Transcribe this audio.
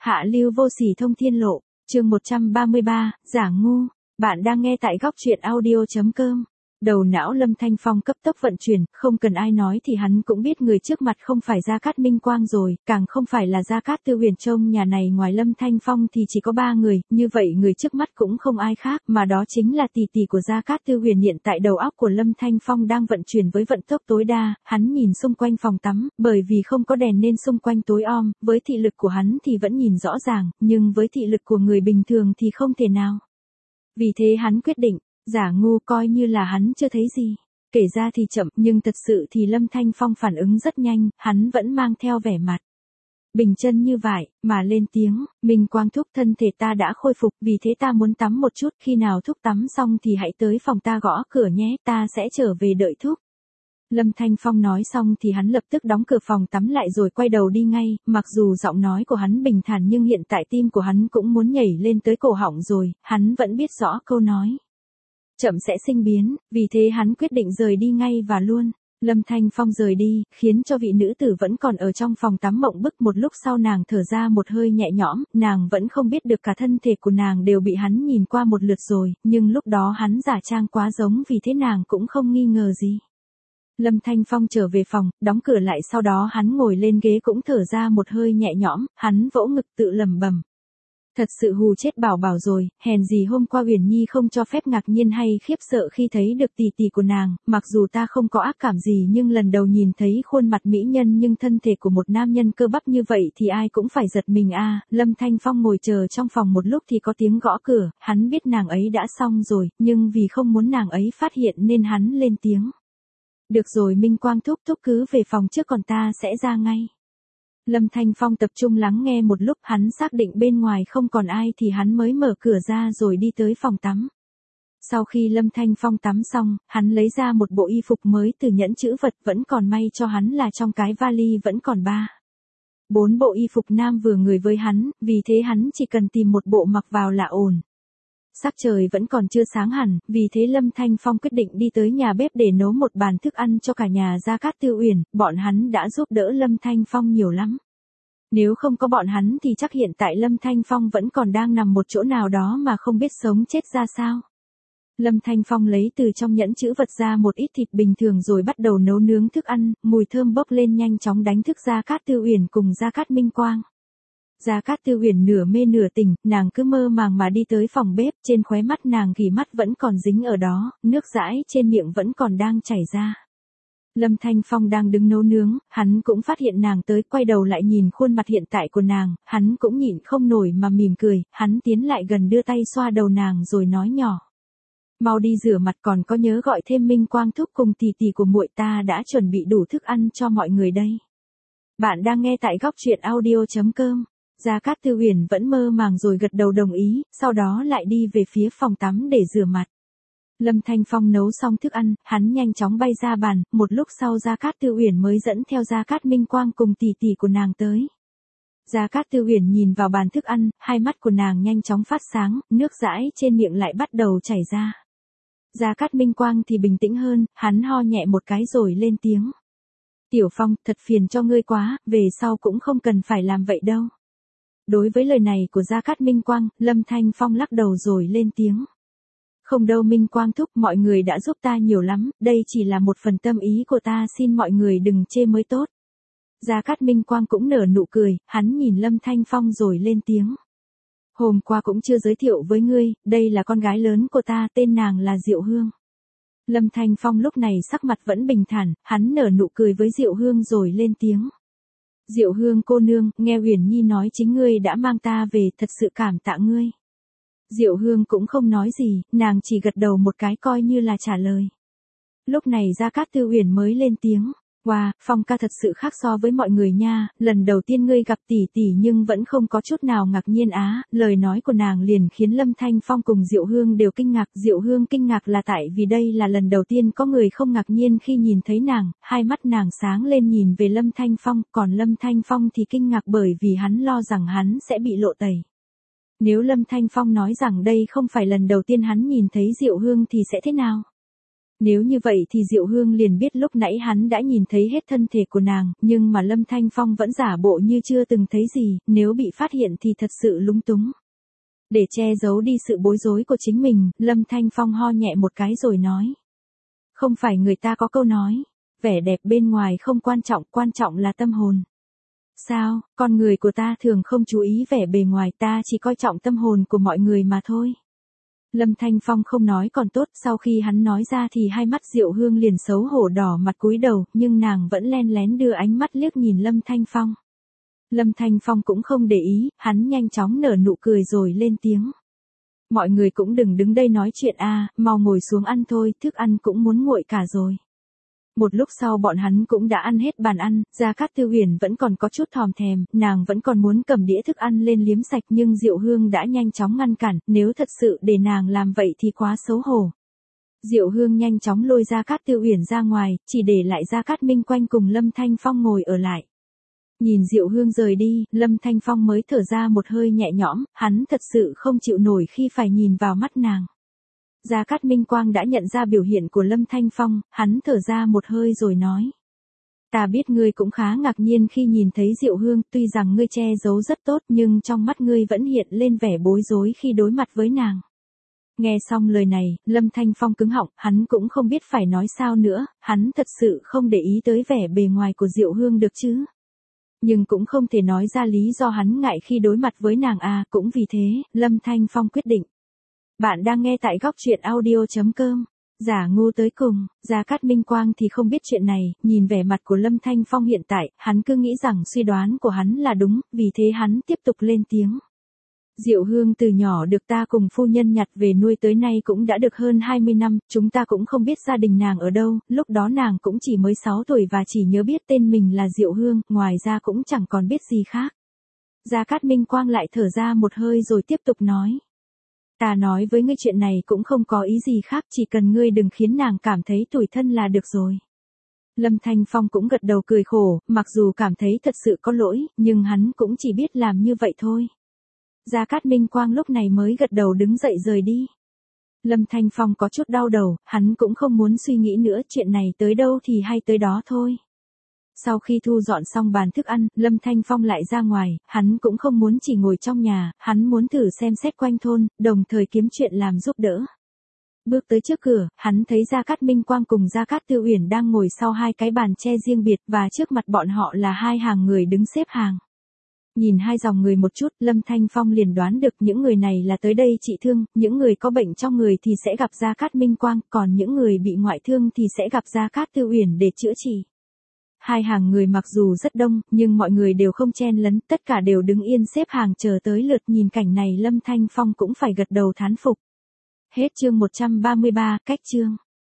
Hạ lưu vô sỉ thông thiên lộ, chương 133, giả ngu, bạn đang nghe tại góc truyện audio.com. Đầu não Lâm Thanh Phong cấp tốc vận chuyển, không cần ai nói thì hắn cũng biết người trước mặt không phải Gia Cát Minh Quang rồi, càng không phải là Gia Cát Tư Huyền. Trong nhà này ngoài Lâm Thanh Phong thì chỉ có 3 người, như vậy người trước mắt cũng không ai khác, mà đó chính là tỷ tỷ của Gia Cát Tư Huyền. Hiện tại đầu óc của Lâm Thanh Phong đang vận chuyển với vận tốc tối đa, hắn nhìn xung quanh phòng tắm, bởi vì không có đèn nên xung quanh tối om, với thị lực của hắn thì vẫn nhìn rõ ràng, nhưng với thị lực của người bình thường thì không thể nào. Vì thế hắn quyết định, giả ngu coi như là hắn chưa thấy gì. Kể ra thì chậm, nhưng thật sự thì Lâm Thanh Phong phản ứng rất nhanh, hắn vẫn mang theo vẻ mặt bình chân như vậy, mà lên tiếng, Minh Quang thúc, thân thể ta đã khôi phục, vì thế ta muốn tắm một chút, khi nào thúc tắm xong thì hãy tới phòng ta gõ cửa nhé, ta sẽ trở về đợi thúc. Lâm Thanh Phong nói xong thì hắn lập tức đóng cửa phòng tắm lại rồi quay đầu đi ngay, mặc dù giọng nói của hắn bình thản nhưng hiện tại tim của hắn cũng muốn nhảy lên tới cổ họng rồi, hắn vẫn biết rõ câu nói chậm sẽ sinh biến, vì thế hắn quyết định rời đi ngay và luôn. Lâm Thanh Phong rời đi, khiến cho vị nữ tử vẫn còn ở trong phòng tắm mộng bức. Một lúc sau nàng thở ra một hơi nhẹ nhõm, nàng vẫn không biết được cả thân thể của nàng đều bị hắn nhìn qua một lượt rồi, nhưng lúc đó hắn giả trang quá giống, vì thế nàng cũng không nghi ngờ gì. Lâm Thanh Phong trở về phòng, đóng cửa lại, sau đó hắn ngồi lên ghế cũng thở ra một hơi nhẹ nhõm, hắn vỗ ngực tự lẩm bẩm. Thật sự hù chết Bảo Bảo rồi, hèn gì hôm qua Uyển Nhi không cho phép ngạc nhiên hay khiếp sợ khi thấy được tỷ tỷ của nàng, mặc dù ta không có ác cảm gì nhưng lần đầu nhìn thấy khuôn mặt mỹ nhân nhưng thân thể của một nam nhân cơ bắp như vậy thì ai cũng phải giật mình a. Lâm Thanh Phong ngồi chờ trong phòng một lúc thì có tiếng gõ cửa, hắn biết nàng ấy đã xong rồi, nhưng vì không muốn nàng ấy phát hiện nên hắn lên tiếng. Được rồi Minh Quang thúc, cứ về phòng trước còn ta sẽ ra ngay. Lâm Thanh Phong tập trung lắng nghe một lúc, hắn xác định bên ngoài không còn ai thì hắn mới mở cửa ra rồi đi tới phòng tắm. Sau khi Lâm Thanh Phong tắm xong, hắn lấy ra một bộ y phục mới từ nhẫn chữ vật, vẫn còn may cho hắn là trong cái vali vẫn còn 4 bộ y phục nam vừa người với hắn, vì thế hắn chỉ cần tìm một bộ mặc vào là ổn. Sắc trời vẫn còn chưa sáng hẳn, vì thế Lâm Thanh Phong quyết định đi tới nhà bếp để nấu một bàn thức ăn cho cả nhà Gia Cát Tư Uyển. Bọn hắn đã giúp đỡ Lâm Thanh Phong nhiều lắm. Nếu không có bọn hắn thì chắc hiện tại Lâm Thanh Phong vẫn còn đang nằm một chỗ nào đó mà không biết sống chết ra sao. Lâm Thanh Phong lấy từ trong nhẫn chữ vật ra một ít thịt bình thường rồi bắt đầu nấu nướng thức ăn, mùi thơm bốc lên nhanh chóng đánh thức Gia Cát Tư Uyển cùng Gia Cát Minh Quang. Gia Cát Tư Huyền nửa mê nửa tỉnh, nàng cứ mơ màng mà đi tới phòng bếp, trên khóe mắt nàng gỉ mắt vẫn còn dính ở đó, nước dãi trên miệng vẫn còn đang chảy ra. Lâm Thanh Phong đang đứng nấu nướng, hắn cũng phát hiện nàng tới, quay đầu lại nhìn khuôn mặt hiện tại của nàng, hắn cũng nhịn không nổi mà mỉm cười, hắn tiến lại gần đưa tay xoa đầu nàng rồi nói nhỏ. Mau đi rửa mặt, còn có nhớ gọi thêm Minh Quang thúc cùng tỷ tỷ của muội, ta đã chuẩn bị đủ thức ăn cho mọi người đây. Bạn đang nghe tại góc truyện audio.com. Gia Cát Tư Huyền vẫn mơ màng rồi gật đầu đồng ý, sau đó lại đi về phía phòng tắm để rửa mặt. Lâm Thanh Phong nấu xong thức ăn, hắn nhanh chóng bay ra bàn, một lúc sau Gia Cát Tư Huyền mới dẫn theo Gia Cát Minh Quang cùng tỷ tỷ của nàng tới. Gia Cát Tư Huyền nhìn vào bàn thức ăn, hai mắt của nàng nhanh chóng phát sáng, nước dãi trên miệng lại bắt đầu chảy ra. Gia Cát Minh Quang thì bình tĩnh hơn, hắn ho nhẹ một cái rồi lên tiếng. Tiểu Phong, thật phiền cho ngươi quá, về sau cũng không cần phải làm vậy đâu. Đối với lời này của Gia Cát Minh Quang, Lâm Thanh Phong lắc đầu rồi lên tiếng. Không đâu Minh Quang thúc, mọi người đã giúp ta nhiều lắm, đây chỉ là một phần tâm ý của ta, xin mọi người đừng chê mới tốt. Gia Cát Minh Quang cũng nở nụ cười, hắn nhìn Lâm Thanh Phong rồi lên tiếng. Hôm qua cũng chưa giới thiệu với ngươi, đây là con gái lớn của ta, tên nàng là Diệu Hương. Lâm Thanh Phong lúc này sắc mặt vẫn bình thản, hắn nở nụ cười với Diệu Hương rồi lên tiếng. Diệu Hương cô nương, nghe Uyển Nhi nói chính ngươi đã mang ta về, thật sự cảm tạ ngươi. Diệu Hương cũng không nói gì, nàng chỉ gật đầu một cái coi như là trả lời. Lúc này Gia Cát Tư Uyển mới lên tiếng. Wow, Phong ca thật sự khác so với mọi người nha, lần đầu tiên ngươi gặp tỷ tỷ nhưng vẫn không có chút nào ngạc nhiên á. Lời nói của nàng liền khiến Lâm Thanh Phong cùng Diệu Hương đều kinh ngạc. Diệu Hương kinh ngạc là tại vì đây là lần đầu tiên có người không ngạc nhiên khi nhìn thấy nàng, hai mắt nàng sáng lên nhìn về Lâm Thanh Phong, còn Lâm Thanh Phong thì kinh ngạc bởi vì hắn lo rằng hắn sẽ bị lộ tẩy. Nếu Lâm Thanh Phong nói rằng đây không phải lần đầu tiên hắn nhìn thấy Diệu Hương thì sẽ thế nào? Nếu như vậy thì Diệu Hương liền biết lúc nãy hắn đã nhìn thấy hết thân thể của nàng, nhưng mà Lâm Thanh Phong vẫn giả bộ như chưa từng thấy gì, nếu bị phát hiện thì thật sự lúng túng. Để che giấu đi sự bối rối của chính mình, Lâm Thanh Phong ho nhẹ một cái rồi nói. Không phải người ta có câu nói, vẻ đẹp bên ngoài không quan trọng là tâm hồn. Sao, con người của ta thường không chú ý vẻ bề ngoài, ta chỉ coi trọng tâm hồn của mọi người mà thôi. Lâm Thanh Phong không nói còn tốt, sau khi hắn nói ra thì hai mắt Diệu Hương liền xấu hổ đỏ mặt cúi đầu, nhưng nàng vẫn len lén đưa ánh mắt liếc nhìn Lâm Thanh Phong. Lâm Thanh Phong cũng không để ý, hắn nhanh chóng nở nụ cười rồi lên tiếng. Mọi người cũng đừng đứng đây nói chuyện mau ngồi xuống ăn thôi, thức ăn cũng muốn nguội cả rồi. Một lúc sau bọn hắn cũng đã ăn hết bàn ăn, Gia Cát Tư Uyển vẫn còn có chút thòm thèm, nàng vẫn còn muốn cầm đĩa thức ăn lên liếm sạch nhưng Diệu Hương đã nhanh chóng ngăn cản, nếu thật sự để nàng làm vậy thì quá xấu hổ. Diệu Hương nhanh chóng lôi Gia Cát Tư Uyển ra ngoài, chỉ để lại Gia Cát Minh Quanh cùng Lâm Thanh Phong ngồi ở lại. Nhìn Diệu Hương rời đi, Lâm Thanh Phong mới thở ra một hơi nhẹ nhõm, hắn thật sự không chịu nổi khi phải nhìn vào mắt nàng. Gia Cát Minh Quang đã nhận ra biểu hiện của Lâm Thanh Phong, hắn thở ra một hơi rồi nói. Ta biết ngươi cũng khá ngạc nhiên khi nhìn thấy Diệu Hương, tuy rằng ngươi che giấu rất tốt nhưng trong mắt ngươi vẫn hiện lên vẻ bối rối khi đối mặt với nàng. Nghe xong lời này, Lâm Thanh Phong cứng họng, hắn cũng không biết phải nói sao nữa, hắn thật sự không để ý tới vẻ bề ngoài của Diệu Hương được chứ. Nhưng cũng không thể nói ra lý do hắn ngại khi đối mặt với nàng cũng vì thế, Lâm Thanh Phong quyết định. Bạn đang nghe tại góc truyện audio.com. Giả ngu tới cùng, Gia Cát Minh Quang thì không biết chuyện này, nhìn vẻ mặt của Lâm Thanh Phong hiện tại, hắn cứ nghĩ rằng suy đoán của hắn là đúng, vì thế hắn tiếp tục lên tiếng. Diệu Hương từ nhỏ được ta cùng phu nhân nhặt về nuôi tới nay cũng đã được hơn 20 năm, chúng ta cũng không biết gia đình nàng ở đâu, lúc đó nàng cũng chỉ mới 6 tuổi và chỉ nhớ biết tên mình là Diệu Hương, ngoài ra cũng chẳng còn biết gì khác. Gia Cát Minh Quang lại thở ra một hơi rồi tiếp tục nói. Ta nói với ngươi chuyện này cũng không có ý gì khác, chỉ cần ngươi đừng khiến nàng cảm thấy tủi thân là được rồi. Lâm Thanh Phong cũng gật đầu cười khổ, mặc dù cảm thấy thật sự có lỗi, nhưng hắn cũng chỉ biết làm như vậy thôi. Gia Cát Minh Quang lúc này mới gật đầu đứng dậy rời đi. Lâm Thanh Phong có chút đau đầu, hắn cũng không muốn suy nghĩ nữa, chuyện này tới đâu thì hay tới đó thôi. Sau khi thu dọn xong bàn thức ăn, Lâm Thanh Phong lại ra ngoài, hắn cũng không muốn chỉ ngồi trong nhà, hắn muốn thử xem xét quanh thôn, đồng thời kiếm chuyện làm giúp đỡ. Bước tới trước cửa, hắn thấy Gia Cát Minh Quang cùng Gia Cát Tư Uyển đang ngồi sau hai cái bàn tre riêng biệt và trước mặt bọn họ là hai hàng người đứng xếp hàng. Nhìn hai dòng người một chút, Lâm Thanh Phong liền đoán được những người này là tới đây trị thương, những người có bệnh trong người thì sẽ gặp Gia Cát Minh Quang, còn những người bị ngoại thương thì sẽ gặp Gia Cát Tư Uyển để chữa trị. Hai hàng người mặc dù rất đông, nhưng mọi người đều không chen lấn, tất cả đều đứng yên xếp hàng chờ tới lượt, nhìn cảnh này Lâm Thanh Phong cũng phải gật đầu thán phục. Hết chương 133, cách chương.